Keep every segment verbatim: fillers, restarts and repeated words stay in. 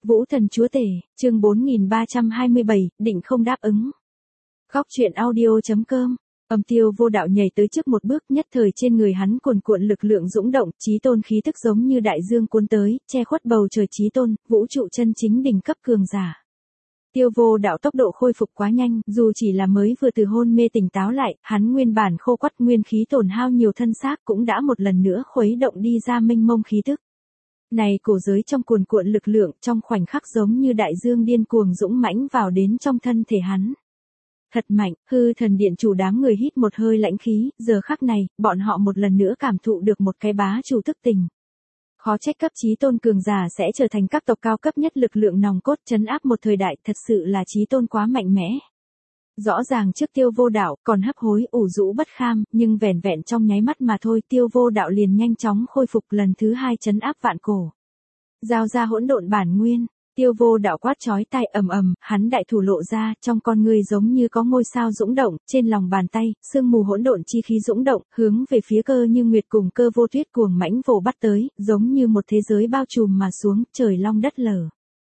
Vũ thần chúa tể, chương bốn nghìn ba trăm hai mươi bảy, định không đáp ứng. Góc truyện audio.com. Âm Tiêu Vô Đạo nhảy tới trước một bước, nhất thời trên người hắn cuồn cuộn lực lượng dũng động, chí tôn khí tức giống như đại dương cuốn tới, che khuất bầu trời chí tôn, vũ trụ chân chính đỉnh cấp cường giả. Tiêu Vô Đạo tốc độ khôi phục quá nhanh, dù chỉ là mới vừa từ hôn mê tỉnh táo lại, hắn nguyên bản khô quắt nguyên khí tổn hao nhiều thân xác cũng đã một lần nữa khuấy động đi ra mênh mông khí tức. Này cổ giới trong cuồn cuộn lực lượng trong khoảnh khắc giống như đại dương điên cuồng dũng mãnh vào đến trong thân thể hắn. Thật mạnh, hư thần điện chủ đám người hít một hơi lãnh khí, giờ khắc này, bọn họ một lần nữa cảm thụ được một cái bá chủ thức tình. Khó trách cấp chí tôn cường giả sẽ trở thành các tộc cao cấp nhất lực lượng nòng cốt trấn áp một thời đại, thật sự là chí tôn quá mạnh mẽ. Rõ ràng trước Tiêu Vô Đạo còn hấp hối ủ rũ bất kham, nhưng vẻn vẹn trong nháy mắt mà thôi Tiêu Vô Đạo liền nhanh chóng khôi phục lần thứ hai trấn áp vạn cổ. Giao ra hỗn độn bản nguyên, Tiêu Vô Đạo quát chói tai ầm ầm, hắn đại thủ lộ ra, trong con ngươi giống như có ngôi sao dũng động, trên lòng bàn tay, sương mù hỗn độn chi khí dũng động, hướng về phía Cơ Như Nguyệt cùng Cơ Vô Tuyết cuồng mãnh vồ bắt tới, giống như một thế giới bao trùm mà xuống, trời long đất lở.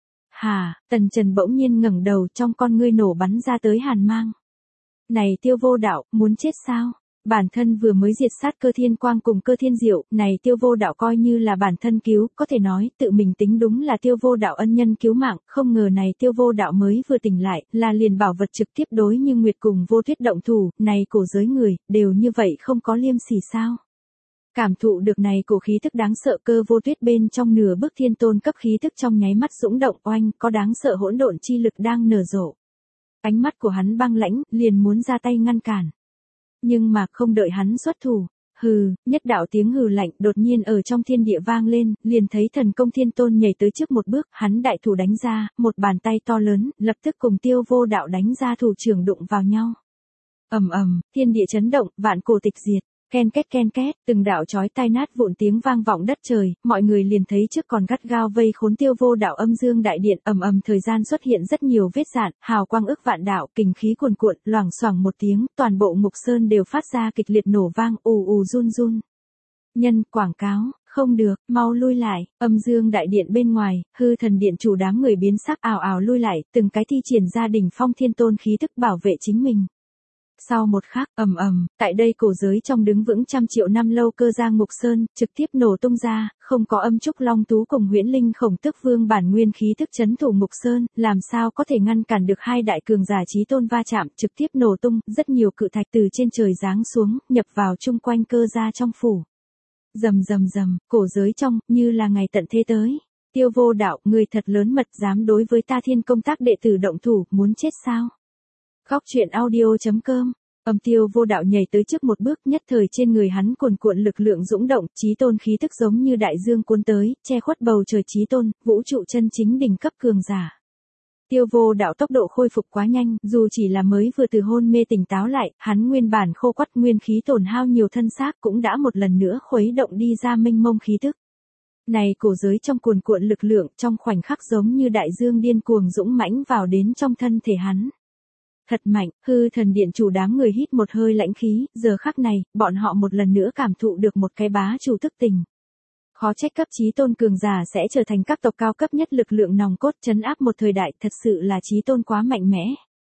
Hà, Tần Trần bỗng nhiên ngẩng đầu, trong con ngươi nổ bắn ra tới hàn mang. Này Tiêu Vô Đạo, muốn chết sao? Bản thân vừa mới diệt sát Cơ Thiên Quang cùng Cơ Thiên Diệu, này Tiêu Vô Đạo coi như là bản thân cứu, có thể nói, tự mình tính đúng là Tiêu Vô Đạo ân nhân cứu mạng, không ngờ này Tiêu Vô Đạo mới vừa tỉnh lại, là liền bảo vật trực tiếp đối Như Nguyệt cùng Vô Tuyết động thủ, này cổ giới người, đều như vậy không có liêm sỉ sao? Cảm thụ được này cổ khí tức đáng sợ, Cơ Vô Tuyết bên trong nửa bước thiên tôn cấp khí tức trong nháy mắt dũng động oanh, có đáng sợ hỗn độn chi lực đang nở rộ. Ánh mắt của hắn băng lãnh, liền muốn ra tay ngăn cản. Nhưng mà không đợi hắn xuất thủ, hừ, nhất đạo tiếng hừ lạnh đột nhiên ở trong thiên địa vang lên, liền thấy thần công thiên tôn nhảy tới trước một bước, hắn đại thủ đánh ra, một bàn tay to lớn, lập tức cùng Tiêu Vô Đạo đánh ra thủ trưởng đụng vào nhau. Ầm ầm, thiên địa chấn động, vạn cổ tịch diệt. Ken két ken két, từng đạo chói tai nát vụn tiếng vang vọng đất trời, mọi người liền thấy trước còn gắt gao vây khốn Tiêu Vô Đạo âm dương đại điện, ầm ầm thời gian xuất hiện rất nhiều vết rạn, hào quang ức vạn đạo, kình khí cuồn cuộn, loảng xoảng một tiếng, toàn bộ ngục sơn đều phát ra kịch liệt nổ vang, ù ù run run. Nhân, quảng cáo, không được, mau lui lại, âm dương đại điện bên ngoài, hư thần điện chủ đám người biến sắc ào ào lui lại, từng cái thi triển ra đỉnh phong thiên tôn khí thức bảo vệ chính mình. Sau một khắc, ầm ầm, tại đây cổ giới trong đứng vững trăm triệu năm lâu Cơ Gia Ngục Sơn, trực tiếp nổ tung ra, không có Âm Trúc Long Tú cùng Huyễn Linh Khổng Tước Vương bản nguyên khí tức chấn thủ Ngục Sơn, làm sao có thể ngăn cản được hai đại cường giả chí tôn va chạm, trực tiếp nổ tung, rất nhiều cự thạch từ trên trời giáng xuống, nhập vào chung quanh Cơ Gia trong phủ. Rầm rầm rầm, cổ giới trong, như là ngày tận thế tới. Tiêu Vô Đạo, người thật lớn mật dám đối với ta Thiên Công Tác đệ tử động thủ, muốn chết sao? Góc truyện audio.com. Âm Tiêu Vô Đạo nhảy tới trước một bước, nhất thời trên người hắn cuồn cuộn lực lượng dũng động, chí tôn khí tức giống như đại dương cuốn tới, che khuất bầu trời chí tôn, vũ trụ chân chính đỉnh cấp cường giả. Tiêu Vô Đạo tốc độ khôi phục quá nhanh, dù chỉ là mới vừa từ hôn mê tỉnh táo lại, hắn nguyên bản khô quắt nguyên khí tổn hao nhiều thân xác cũng đã một lần nữa khuấy động đi ra mênh mông khí tức. Này cổ giới trong cuồn cuộn lực lượng trong khoảnh khắc giống như đại dương điên cuồng dũng mãnh vào đến trong thân thể hắn. Thật mạnh, hư thần điện chủ đám người hít một hơi lãnh khí, giờ khắc này, bọn họ một lần nữa cảm thụ được một cái bá chủ thức tình. Khó trách cấp chí tôn cường giả sẽ trở thành các tộc cao cấp nhất lực lượng nòng cốt trấn áp một thời đại, thật sự là chí tôn quá mạnh mẽ.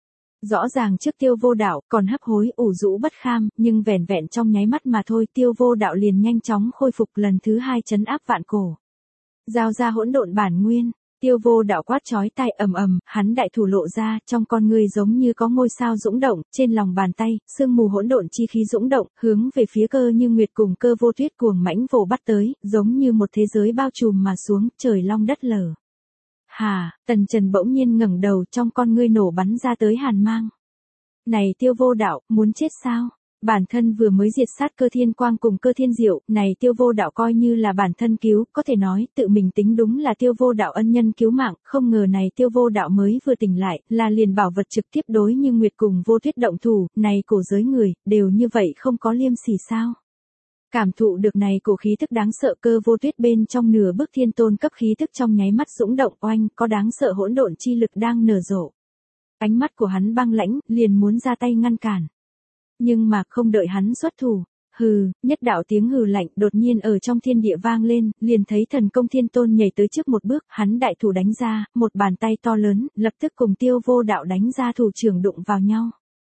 Rõ ràng trước Tiêu Vô Đạo còn hấp hối ủ rũ bất kham, nhưng vẻn vẹn trong nháy mắt mà thôi Tiêu Vô Đạo liền nhanh chóng khôi phục lần thứ hai trấn áp vạn cổ. Giao ra hỗn độn bản nguyên. Tiêu Vô Đạo quát chói tai ầm ầm, hắn đại thủ lộ ra, trong con ngươi giống như có ngôi sao dũng động, trên lòng bàn tay, sương mù hỗn độn chi khí dũng động, hướng về phía Cơ Như Nguyệt cùng Cơ Vô Tuyết cuồng mãnh vồ bắt tới, giống như một thế giới bao trùm mà xuống, trời long đất lở. Hà, Tần Trần bỗng nhiên ngẩng đầu, trong con ngươi nổ bắn ra tới hàn mang. Này Tiêu Vô Đạo, muốn chết sao? Bản thân vừa mới diệt sát Cơ Thiên Quang cùng Cơ Thiên Diệu, này Tiêu Vô Đạo coi như là bản thân cứu, có thể nói, tự mình tính đúng là Tiêu Vô Đạo ân nhân cứu mạng, không ngờ này Tiêu Vô Đạo mới vừa tỉnh lại, là liền bảo vật trực tiếp đối Như Nguyệt cùng Vô Tuyết động thủ, này cổ giới người, đều như vậy không có liêm sỉ sao? Cảm thụ được này cổ khí tức đáng sợ, Cơ Vô Tuyết bên trong nửa bước thiên tôn cấp khí tức trong nháy mắt dũng động oanh, có đáng sợ hỗn độn chi lực đang nở rộ. Ánh mắt của hắn băng lãnh, liền muốn ra tay ngăn cản. Nhưng mà không đợi hắn xuất thủ, Hừ, nhất đạo tiếng hừ lạnh đột nhiên ở trong thiên địa vang lên, liền thấy thần công thiên tôn nhảy tới trước một bước, hắn đại thủ đánh ra, một bàn tay to lớn, lập tức cùng Tiêu Vô Đạo đánh ra thủ trưởng đụng vào nhau.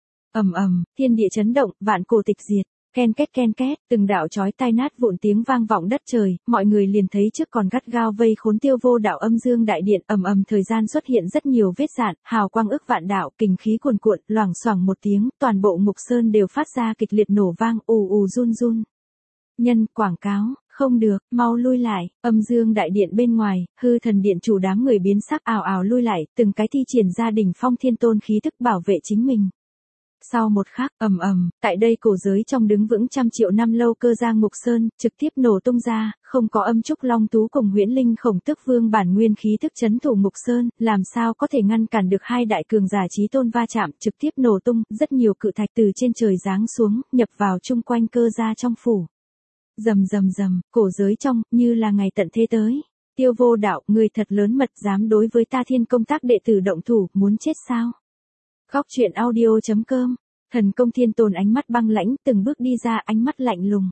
Ầm ầm, thiên địa chấn động, vạn cổ tịch diệt. Ken két ken két, từng đạo chói tai nát vụn tiếng vang vọng đất trời, mọi người liền thấy trước còn gắt gao vây khốn Tiêu Vô Đạo âm dương đại điện, ầm ầm thời gian xuất hiện rất nhiều vết rạn, hào quang ức vạn đạo, kình khí cuồn cuộn, loảng xoảng một tiếng, toàn bộ Ngục Sơn đều phát ra kịch liệt nổ vang, ù ù run run. Nhân, quảng cáo, không được, mau lui lại, âm dương đại điện bên ngoài, hư thần điện chủ đám người biến sắc ào ào lui lại, từng cái thi triển ra đỉnh phong thiên tôn khí thức bảo vệ chính mình. Sau một khắc, ầm ầm, tại đây cổ giới trong đứng vững trăm triệu năm lâu cơ gia Ngục Sơn, trực tiếp nổ tung ra, không có âm trúc long tú cùng huyễn linh khổng tước vương bản nguyên khí thức chấn thủ Ngục Sơn, làm sao có thể ngăn cản được hai đại cường giả chí tôn va chạm, trực tiếp nổ tung, rất nhiều cự thạch từ trên trời giáng xuống, nhập vào chung quanh cơ gia trong phủ. Rầm rầm rầm, cổ giới trong, như là ngày tận thế tới. Tiêu Vô Đạo, người thật lớn mật dám đối với ta Thiên Công Tác đệ tử động thủ, muốn chết sao? Góc truyện audio chấm com, thần công thiên tôn ánh mắt băng lãnh, từng bước đi ra ánh mắt lạnh lùng.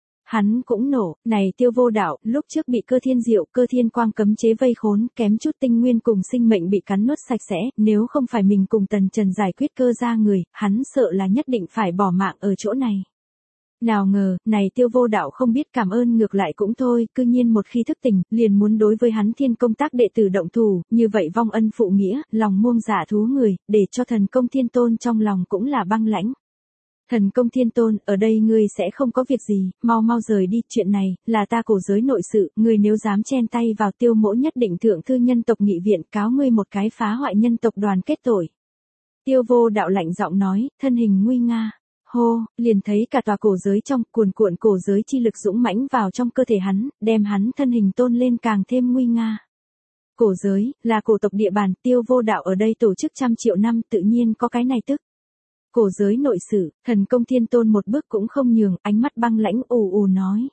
Hắn cũng nổ, này Tiêu Vô Đạo, lúc trước bị cơ thiên diệu, cơ thiên quang cấm chế vây khốn, kém chút tinh nguyên cùng sinh mệnh bị cắn nuốt sạch sẽ, nếu không phải mình cùng Tần Trần giải quyết cơ ra người, hắn sợ là nhất định phải bỏ mạng ở chỗ này. Nào ngờ, này Tiêu Vô Đạo không biết cảm ơn ngược lại cũng thôi, cư nhiên một khi thức tỉnh, liền muốn đối với hắn Thiên Công Tác đệ tử động thủ, như vậy vong ân phụ nghĩa, lòng muông giả thú người, để cho thần công thiên tôn trong lòng cũng là băng lãnh. Thần công thiên tôn, ở đây ngươi sẽ không có việc gì, mau mau rời đi, chuyện này, là ta cổ giới nội sự, ngươi nếu dám chen tay vào Tiêu mỗ nhất định thượng thư nhân tộc nghị viện cáo ngươi một cái phá hoại nhân tộc đoàn kết tội. Tiêu Vô Đạo lạnh giọng nói, thân hình nguy nga. Hô, liền thấy cả tòa cổ giới trong, cuồn cuộn cổ giới chi lực dũng mãnh vào trong cơ thể hắn, đem hắn thân hình tôn lên càng thêm nguy nga. Cổ giới, là cổ tộc địa bàn, Tiêu Vô Đạo ở đây tổ chức trăm triệu năm, tự nhiên có cái này tức. Cổ giới nội sử, thần công thiên tôn một bước cũng không nhường, ánh mắt băng lãnh ù ù nói.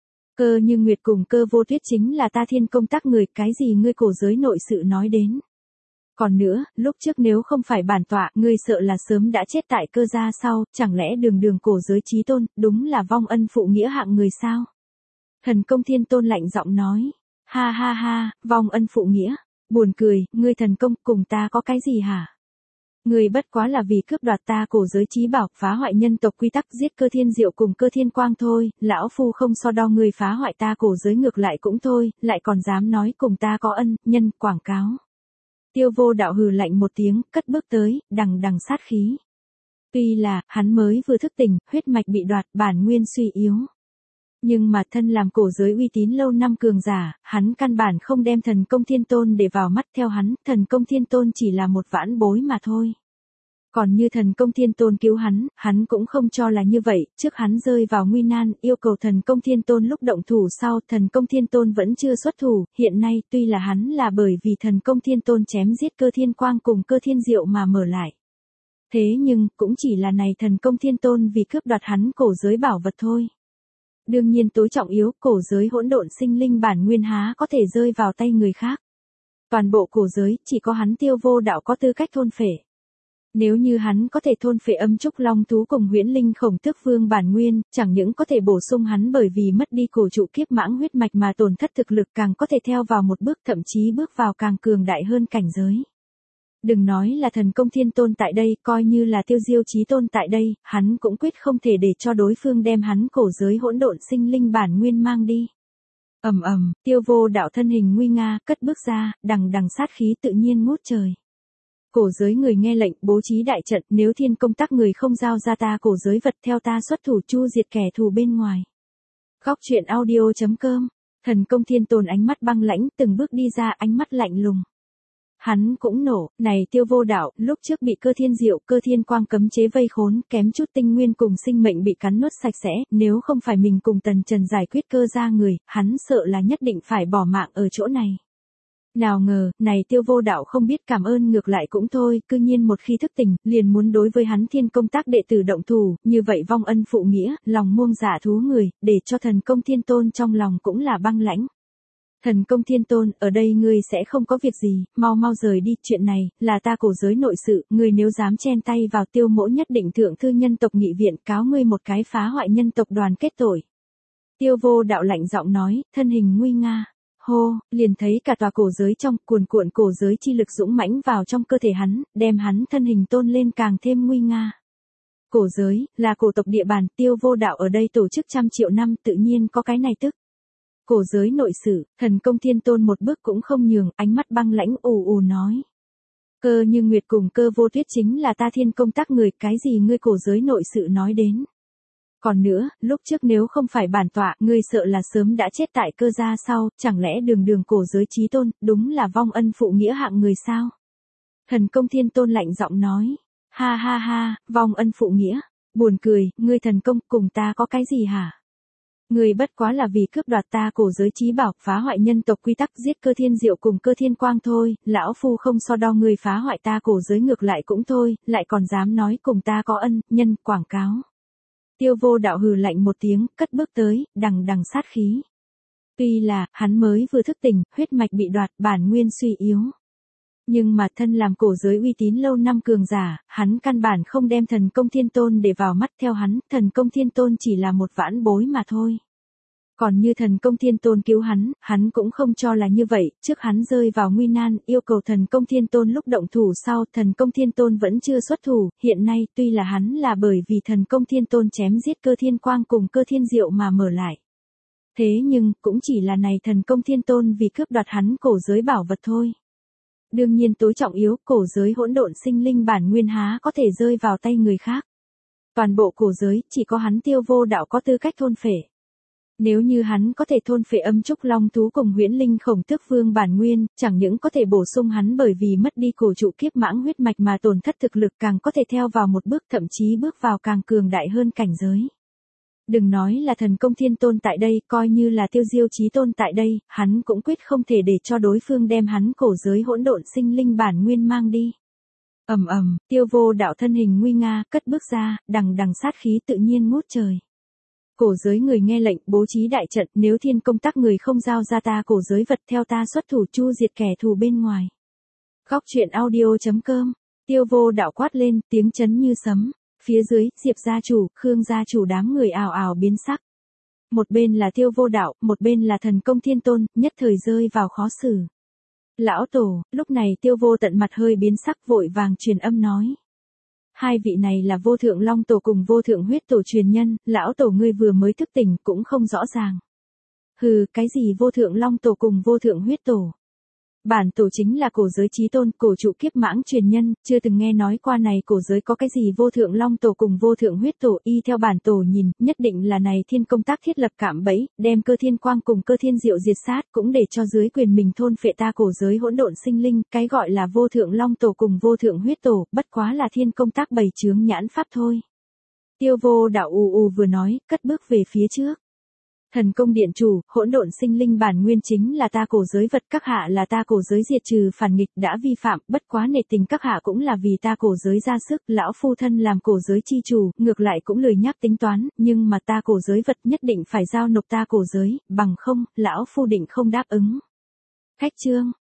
Cơ Như Nguyệt cùng Cơ Vô Tuyết chính là ta Thiên Công Tác người, cái gì ngươi cổ giới nội sự nói đến. Còn nữa, lúc trước nếu không phải bản tọa, ngươi sợ là sớm đã chết tại cơ gia sau, chẳng lẽ đường đường cổ giới chí tôn, đúng là vong ân phụ nghĩa hạng người sao? Thần công thiên tôn lạnh giọng nói, ha ha ha, vong ân phụ nghĩa, buồn cười, ngươi thần công cùng ta có cái gì hả? Ngươi bất quá là vì cướp đoạt ta cổ giới chí bảo, phá hoại nhân tộc quy tắc, giết cơ thiên diệu cùng cơ thiên quang thôi, lão phu không so đo ngươi phá hoại ta cổ giới ngược lại cũng thôi, lại còn dám nói cùng ta có ân, nhân, quảng cáo. Tiêu Vô Đạo hừ lạnh một tiếng, cất bước tới, đằng đằng sát khí. Tuy là, hắn mới vừa thức tỉnh, huyết mạch bị đoạt, bản nguyên suy yếu. Nhưng mà thân làm cổ giới uy tín lâu năm cường giả, hắn căn bản không đem thần công thiên tôn để vào mắt, theo hắn, thần công thiên tôn chỉ là một vãn bối mà thôi. Còn như thần công thiên tôn cứu hắn, hắn cũng không cho là như vậy, trước hắn rơi vào nguy nan, yêu cầu thần công thiên tôn lúc động thủ sau, thần công thiên tôn vẫn chưa xuất thủ, hiện nay tuy là hắn là bởi vì thần công thiên tôn chém giết cơ thiên quang cùng cơ thiên diệu mà mở lại. Thế nhưng, cũng chỉ là này thần công thiên tôn vì cướp đoạt hắn cổ giới bảo vật thôi. Đương nhiên tối trọng yếu, cổ giới hỗn độn sinh linh bản nguyên há có thể rơi vào tay người khác. Toàn bộ cổ giới, chỉ có hắn Tiêu Vô Đạo có tư cách thôn phệ. Nếu như hắn có thể thôn phệ âm trúc long thú cùng huyễn linh khổng tước vương bản nguyên, chẳng những có thể bổ sung hắn bởi vì mất đi cổ trụ kiếp mãng huyết mạch mà tổn thất thực lực, càng có thể theo vào một bước, thậm chí bước vào càng cường đại hơn cảnh giới. Đừng nói là thần công thiên tôn tại đây, coi như là Tiêu Diêu chí tôn tại đây, hắn cũng quyết không thể để cho đối phương đem hắn cổ giới hỗn độn sinh linh bản nguyên mang đi. Ầm ầm, Tiêu Vô Đạo thân hình nguy nga, cất bước ra, đằng đằng sát khí tự nhiên ngút trời. Cổ giới người nghe lệnh, bố trí đại trận, nếu Thiên Công Tác người không giao ra ta cổ giới vật, theo ta xuất thủ chu diệt kẻ thù bên ngoài. Góc truyện audio chấm com, thần công thiên tôn ánh mắt băng lãnh, từng bước đi ra ánh mắt lạnh lùng. Hắn cũng nổ, này Tiêu Vô Đạo, lúc trước bị cơ thiên diệu, cơ thiên quang cấm chế vây khốn, kém chút tinh nguyên cùng sinh mệnh bị cắn nuốt sạch sẽ, nếu không phải mình cùng Tần Trần giải quyết cơ ra người, hắn sợ là nhất định phải bỏ mạng ở chỗ này. Nào ngờ, này Tiêu Vô Đạo không biết cảm ơn ngược lại cũng thôi, cư nhiên một khi thức tỉnh, liền muốn đối với hắn Thiên Công Tác đệ tử động thủ, như vậy vong ân phụ nghĩa, lòng muông giả thú người, để cho thần công thiên tôn trong lòng cũng là băng lãnh. Thần công thiên tôn, ở đây ngươi sẽ không có việc gì, mau mau rời đi, chuyện này, là ta cổ giới nội sự, ngươi nếu dám chen tay vào Tiêu mỗ nhất định thượng thư nhân tộc nghị viện cáo ngươi một cái phá hoại nhân tộc đoàn kết tội. Tiêu vô đạo lạnh giọng nói, thân hình nguy nga. Hô, liền thấy cả tòa cổ giới trong, cuồn cuộn cổ giới chi lực dũng mãnh vào trong cơ thể hắn, đem hắn thân hình tôn lên càng thêm nguy nga. Cổ giới, là cổ tộc địa bàn, Tiêu vô đạo ở đây tổ chức trăm triệu năm tự nhiên có cái này tức. Cổ giới nội sự, thần công thiên tôn một bước cũng không nhường, ánh mắt băng lãnh ù ù nói. Cơ như nguyệt cùng cơ vô tuyết chính là ta thiên công tác người, cái gì ngươi cổ giới nội sự nói đến. Còn nữa, lúc trước nếu không phải bản tọa, ngươi sợ là sớm đã chết tại cơ gia sau, chẳng lẽ đường đường cổ giới chí tôn, đúng là vong ân phụ nghĩa hạng người sao? Thần công thiên tôn lạnh giọng nói, ha ha ha, vong ân phụ nghĩa, buồn cười, ngươi thần công cùng ta có cái gì hả? Ngươi bất quá là vì cướp đoạt ta cổ giới chí bảo, phá hoại nhân tộc quy tắc, giết cơ thiên diệu cùng cơ thiên quang thôi, lão phu không so đo ngươi phá hoại ta cổ giới ngược lại cũng thôi, lại còn dám nói cùng ta có ân, nhân, quảng cáo. Tiêu vô đạo hừ lạnh một tiếng, cất bước tới, đằng đằng sát khí. Tuy là, hắn mới vừa thức tỉnh, huyết mạch bị đoạt, bản nguyên suy yếu. Nhưng mà thân làm cổ giới uy tín lâu năm cường giả, hắn căn bản không đem thần công thiên tôn để vào mắt, theo hắn, thần công thiên tôn chỉ là một vãn bối mà thôi. Còn như thần công thiên tôn cứu hắn, hắn cũng không cho là như vậy, trước hắn rơi vào nguy nan, yêu cầu thần công thiên tôn lúc động thủ sau, thần công thiên tôn vẫn chưa xuất thủ, hiện nay, tuy là hắn là bởi vì thần công thiên tôn chém giết cơ thiên quang cùng cơ thiên diệu mà mở lại. Thế nhưng, cũng chỉ là này thần công thiên tôn vì cướp đoạt hắn cổ giới bảo vật thôi. Đương nhiên tối trọng yếu, cổ giới hỗn độn sinh linh bản nguyên há có thể rơi vào tay người khác. Toàn bộ cổ giới, chỉ có hắn Tiêu vô đạo có tư cách thôn phệ. Nếu như hắn có thể thôn phệ âm trúc long thú cùng huyễn linh khổng tước vương bản nguyên, chẳng những có thể bổ sung hắn bởi vì mất đi cổ trụ kiếp mãng huyết mạch mà tổn thất thực lực, càng có thể theo vào một bước, thậm chí bước vào càng cường đại hơn cảnh giới. Đừng nói là thần công thiên tôn tại đây, coi như là Tiêu diêu chí tôn tại đây, hắn cũng quyết không thể để cho đối phương đem hắn cổ giới hỗn độn sinh linh bản nguyên mang đi. Ầm ầm, Tiêu vô đạo thân hình nguy nga, cất bước ra, đằng đằng sát khí tự nhiên ngút trời. Cổ giới người nghe lệnh, bố trí đại trận, nếu thiên công tác người không giao ra ta cổ giới vật, theo ta xuất thủ chu diệt kẻ thù bên ngoài. Góc truyện audio chấm com, Tiêu vô đạo quát lên, tiếng chấn như sấm. Phía dưới, Diệp gia chủ, Khương gia chủ đám người ào ào biến sắc. Một bên là Tiêu vô đạo, một bên là thần công thiên tôn, nhất thời rơi vào khó xử. Lão tổ, lúc này Tiêu vô tận mặt hơi biến sắc, vội vàng truyền âm nói. Hai vị này là vô thượng long tổ cùng vô thượng huyết tổ truyền nhân, lão tổ ngươi vừa mới thức tỉnh cũng không rõ ràng. Hừ, cái gì vô thượng long tổ cùng vô thượng huyết tổ? Bản tổ chính là cổ giới chí tôn, cổ trụ kiếp mãng truyền nhân, chưa từng nghe nói qua này cổ giới có cái gì vô thượng long tổ cùng vô thượng huyết tổ, y theo bản tổ nhìn, nhất định là này thiên công tác thiết lập cạm bẫy, đem cơ thiên quang cùng cơ thiên diệu diệt sát, cũng để cho dưới quyền mình thôn phệ ta cổ giới hỗn độn sinh linh, cái gọi là vô thượng long tổ cùng vô thượng huyết tổ, bất quá là thiên công tác bày chướng nhãn pháp thôi. Tiêu vô đạo ù ù vừa nói, cất bước về phía trước. Thần công điện chủ, hỗn độn sinh linh bản nguyên chính là ta cổ giới vật, các hạ là ta cổ giới diệt trừ phản nghịch đã vi phạm, bất quá nể tình các hạ cũng là vì ta cổ giới ra sức, lão phu thân làm cổ giới chi chủ, ngược lại cũng lười nhắc tính toán, nhưng mà ta cổ giới vật nhất định phải giao nộp ta cổ giới, bằng không, lão phu định không đáp ứng. Khách chương